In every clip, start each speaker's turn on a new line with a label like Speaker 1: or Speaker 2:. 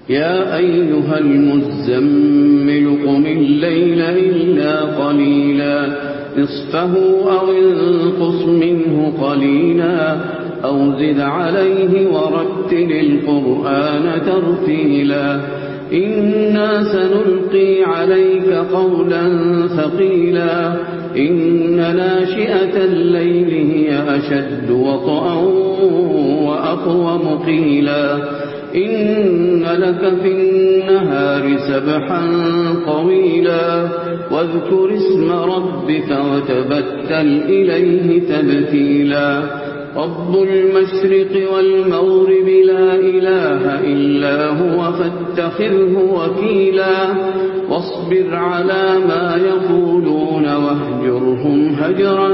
Speaker 1: يا أيها المزمل قم الليل إلا قليلا نصفه أو انقص منه قليلا أو زد عليه ورتل القرآن ترتيلا إنا سنلقي عليك قولا ثقيلا إن ناشئة الليل هي أشد وطئا وأقوم قيلا إن لك في النهار سبحا طويلا واذكر اسم ربك وتبتل إليه تبتيلا رب المشرق والمغرب لا إله إلا هو فاتخذه وكيلا واصبر على ما يقولون واهجرهم هجرا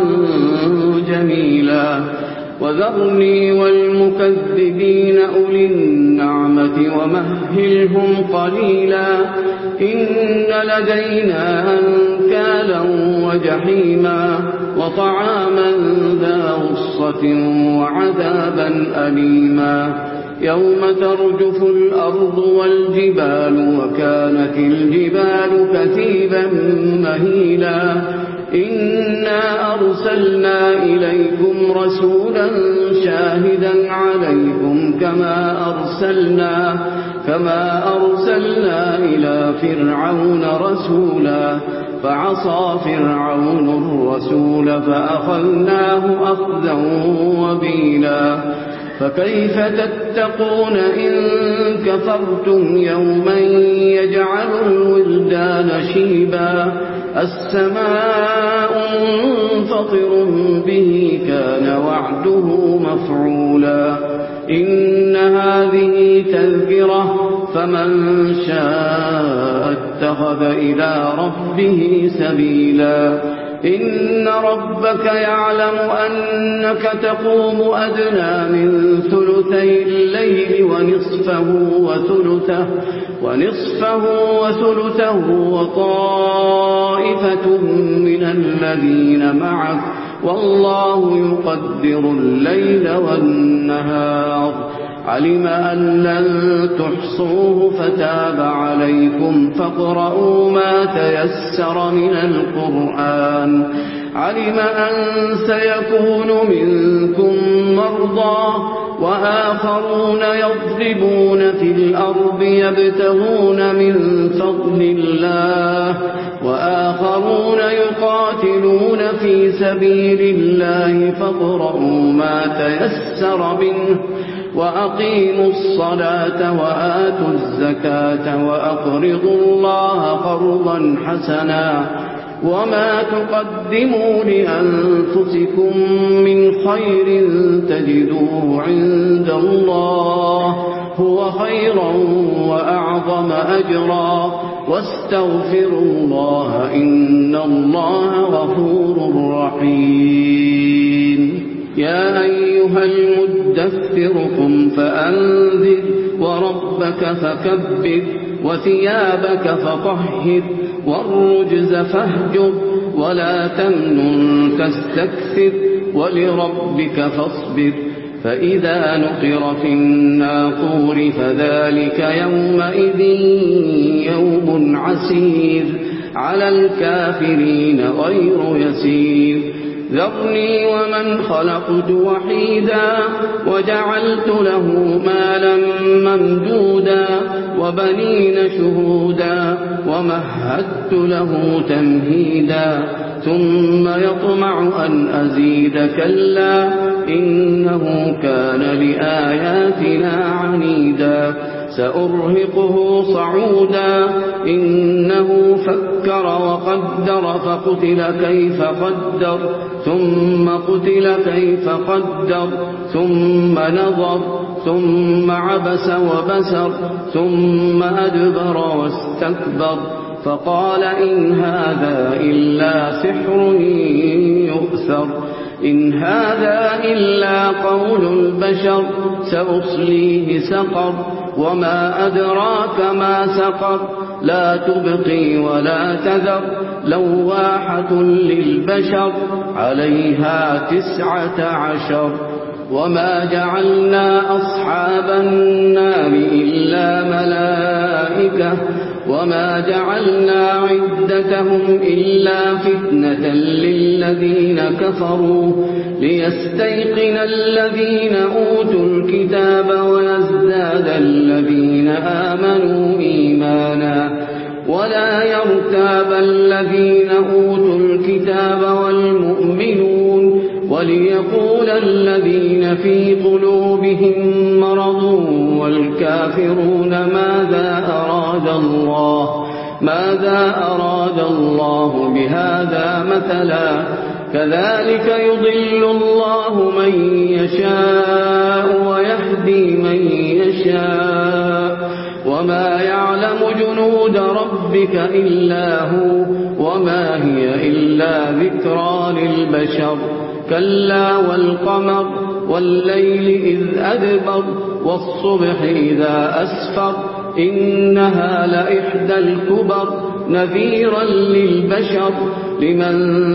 Speaker 1: جميلا وذرني والمكذبين أولي النعمة ومهلهم قليلا إن لدينا أنكالا وجحيما وطعاما ذا غصة وعذابا أليما يوم ترجف الأرض والجبال وكانت الجبال كثيبا مهيلا إنا أرسلنا إليكم رسولا شاهدا عليكم كما أرسلنا إلى فرعون رسولا فعصى فرعون الرسول فأخذناه أخذا وبيلا فكيف تتقون إن كفرتم يوما يجعل الولدان شيبا السماء منفطر به كان وعده مفعولا إن هذه تذكرة فمن شاء اتخذ إلى ربه سبيلا إن ربك يعلم أنك تقوم أدنى من ثلثي الليل ونصفه وثلثه وطائفة من الذين معك والله يقدر الليل والنهار علم أن لن تحصوه فتاب عليكم فاقرؤوا ما تيسر من القرآن علم أن سيكون منكم مرضى وآخرون يضربون في الأرض يبتغون من فضل الله وآخرون يقاتلون في سبيل الله فاقرؤوا ما تيسر منه وأقيموا الصلاة وآتوا الزكاة وأقرضوا الله قرضا حسنا وما تقدموا لأنفسكم من خير تجدوه عند الله هو خيرا وأعظم أجرا واستغفروا الله إن الله غفور رحيم يا أيها المدثر قم فأنذر وربك فكبر وثيابك فطهر والرجز فاهجر ولا تمنن تستكثر ولربك فاصبر فإذا نقر في الناقور فذلك يومئذ يوم عسير على الكافرين غير يسير ذرني ومن خلقت وحيدا وجعلت له مالا ممدودا وبنين شهودا ومهدت له تمهيدا ثم يطمع أن أزيد كلا إنه كان لآياتنا عنيدا سأرهقه صعودا إنه فكر وقدر فقتل كيف قدر ثم قتل كيف قدر ثم نظر ثم عبس وبسر ثم أدبر واستكبر فقال إن هذا إلا سحر يؤثر إن هذا إلا قول البشر سأصليه سقر وما أدراك ما سقر لا تبقي ولا تذر لواحة للبشر عليها 19 وما جعلنا أصحاب النار إلا ملائكة وما جعلنا عدتهم إلا فتنة للذين كفروا ليستيقن الذين أوتوا الكتاب ويزداد الذين آمنوا إيمانا ولا يرتاب الذين أوتوا الكتاب والمؤمنون وليقول الذين في قلوبهم مرض والكافرون ماذا أراد الله بهذا مثلا كذلك يضل الله من يشاء ويهدي من يشاء وما يعلم جنود ربك إلا هو وما هي إلا ذكرى للبشر كلا والقمر والليل إذ أدبر والصبح إذا أسفر إنها لإحدى الكبر نذيرا للبشر لمن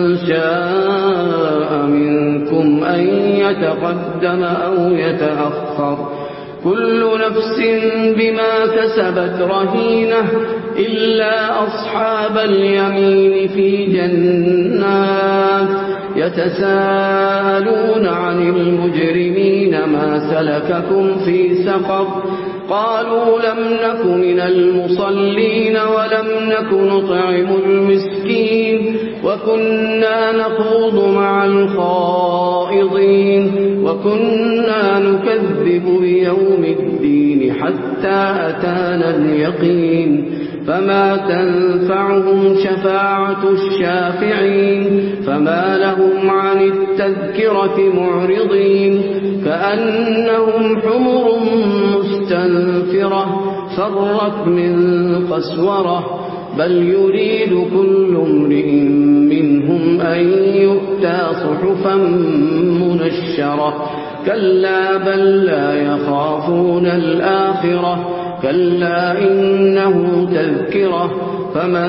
Speaker 1: شاء منكم أن يتقدم أو يتأخر كل نفس بما كسبت رهينة إلا أصحاب اليمين في جنات يتساءلون عن المجرمين ما سلككم في سقر قالوا لم نك من المصلين ولم نك نطعم المسكين وكنا نخوض مع الخائضين وكنا نكذب بيوم الدين حتى أتانا اليقين فما تنفعهم شفاعة الشافعين فما لهم عن التذكرة معرضين كأنهم حمر مستنفرة فرت من قسورة بل يريد كل امرئ منهم أن يؤتى صحفا منشرة كلا بل لا يخافون الآخرة كلا إنه تذكرة فمن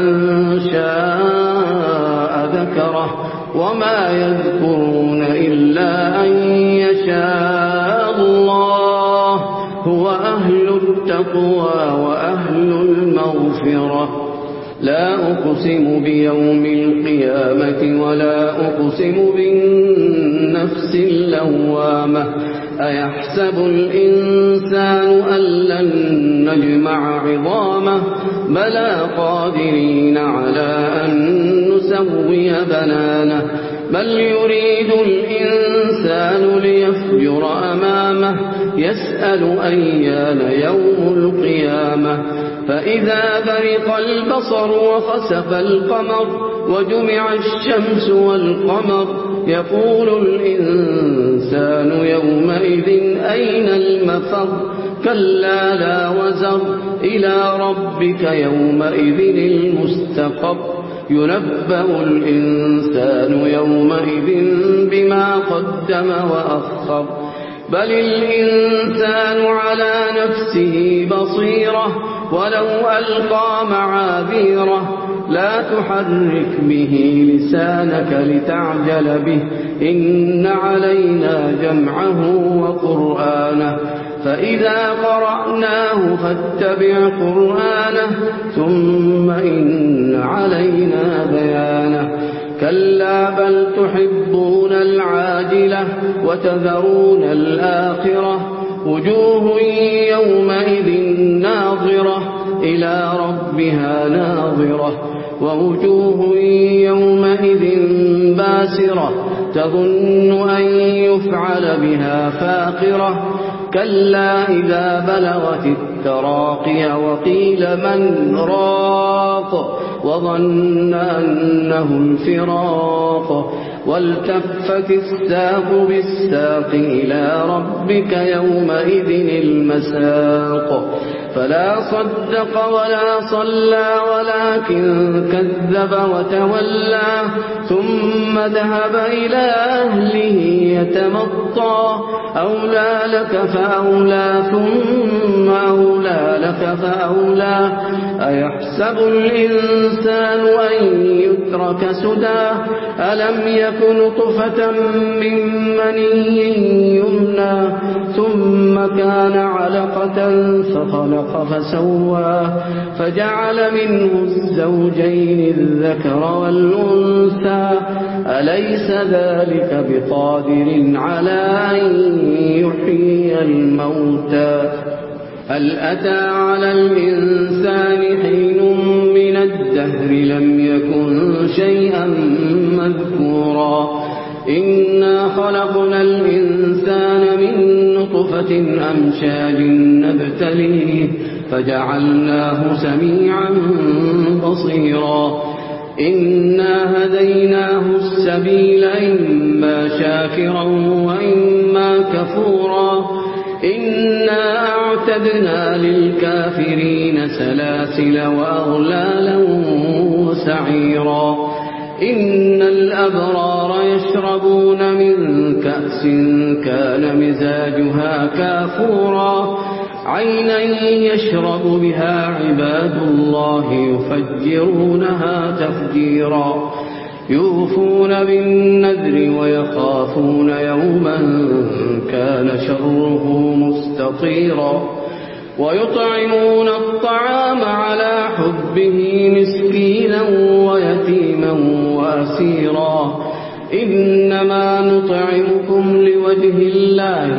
Speaker 1: شاء ذكره وما يذكرون إلا أن يشاء الله هو أهل التقوى وأهل المغفرة لا أقسم بيوم القيامة ولا أقسم بالنفس اللوامة أيحسب الإنسان أن لن نجمع عظامه بلى قادرين على أن نسوي بنانه بل يريد الإنسان ليفجر أمامه يسأل أيان يوم القيامة فإذا برق البصر وخسف القمر وجمع الشمس والقمر يقول الإنسان يومئذ أين المفر كلا لا وزر إلى ربك يومئذ المستقر ينبأ الإنسان يومئذ بما قدم وأخر بل الإنسان على نفسه بصيرة ولو ألقى معاذيره لا تحرك به لسانك لتعجل به إن علينا جمعه وقرآنه فإذا قرأناه فاتبع قرآنه ثم إن علينا بيانه كلا بل تحبون العاجلة وتذرون الآخرة وجوه يومئذ ناظرة إلى ربها ناظرة ووجوه يومئذ باسرة تظن أن يفعل بها فاقرة كلا إذا بلغت التراقي وقيل من راق وظن أنه الفراق والتفت الساق بالساق إلى ربك يومئذ المساق فلا صدق ولا صلى ولكن كذب وتولى ثم ذهب إلى أهله يتمطى أولى لك فأولى ثم أولى لك فأولى أيحسب الإنسان أن يترك سدى ألم يك يك نطفة من مني يمنى ثم كان علقة فخلق فسوى فجعل منه الزوجين الذكر والأنثى أليس ذلك بقادر على أن يحيي الموتى هل أتى على الإنسان حين من الدهر لم يكن شيئا مذكورا إنا خلقنا الإنسان من نطفة أمشاج نبتليه فجعلناه سميعا بصيرا إنا هديناه السبيل إما شاكرا وإما كفورا إنا أعتدنا للكافرين سلاسل وأغلالا وسعيرا إن الأبرار يشربون من كأس كان مزاجها كافورا عينا يشرب بها عباد الله يفجرونها تفجيرا يوفون بالنذر ويخافون يوما كان شره مستطيرا ويطعمون الطعام على حبه مسكينا ويتيما وأسيرا إنما نطعمكم لوجه الله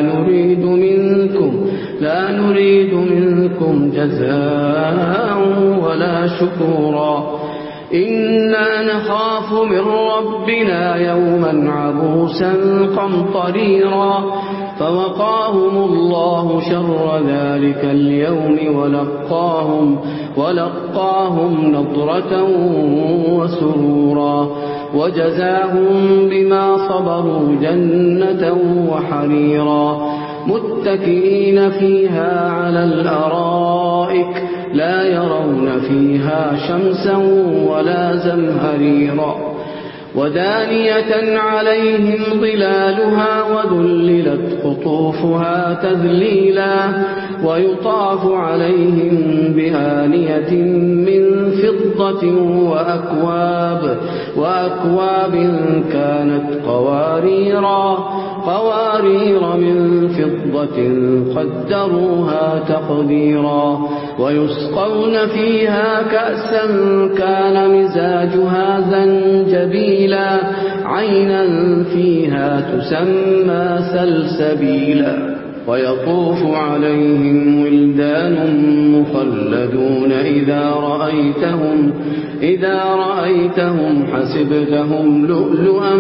Speaker 1: لا نريد منكم جزاء ولا شكورا إنا نخاف من ربنا يوما عبوسا قمطريرا فوقاهم الله شر ذلك اليوم ولقاهم نضرة وسرورا وجزاهم بما صبروا جنة وحريرا متكئين فيها على الأرائك لا يرون فيها شمسا ولا زمهريرا ودانية عليهم ظلالها وذللت قطوفها تذليلا ويطاف عليهم بآنية من فضة وأكواب كانت قوارير من فضة قدروها تقديرا ويسقون فيها كأسا كان مزاجها زنجبيلا عينا فيها تسمى سلسبيلا ويطوف عليهم ولدان مخلدون إذا رأيتهم حسبتهم لؤلؤا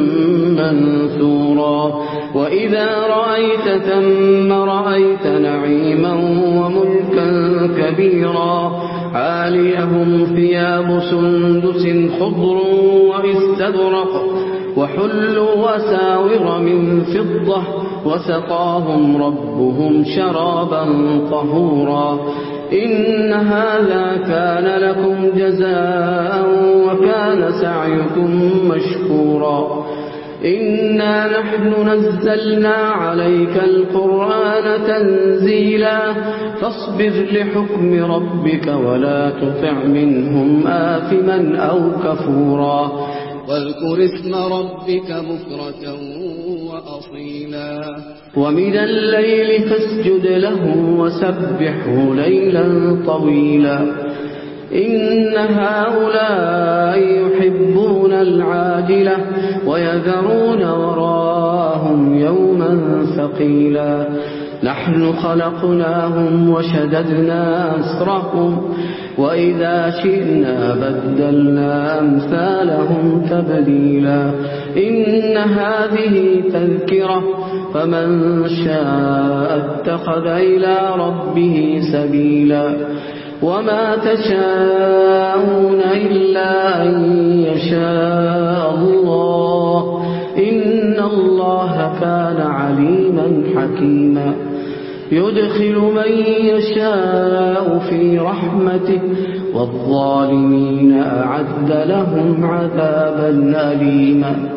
Speaker 1: منثورا وإذا رأيت ثم رأيت نعيما وملكا كبيرا عاليهم ثياب سندس خضر واستبرق وحلوا أساور من فضة وسقاهم ربهم شرابا طهورا إن هذا كان لكم جزاء وكان سعيكم مشكورا إنا نحن نزلنا عليك القرآن تنزيلا فاصبر لحكم ربك ولا تطع منهم آثما أو كفورا واذكر اسم ربك بكرة وأصيلا ومن الليل فاسجد له وسبحه ليلا طويلا إن هؤلاء يحبون العاجلة ويذرون وراءهم يوما ثقيلا نحن خلقناهم وشددنا أسرهم وإذا شئنا بدلنا أمثالهم تبديلا إن هذه تذكرة فمن شاء اتخذ إلى ربه سبيلا وما تشاءون إلا أن يشاء الله إن الله كان عليما حكيما يدخل من يشاء في رحمته والظالمين أعد لهم عذابا أليما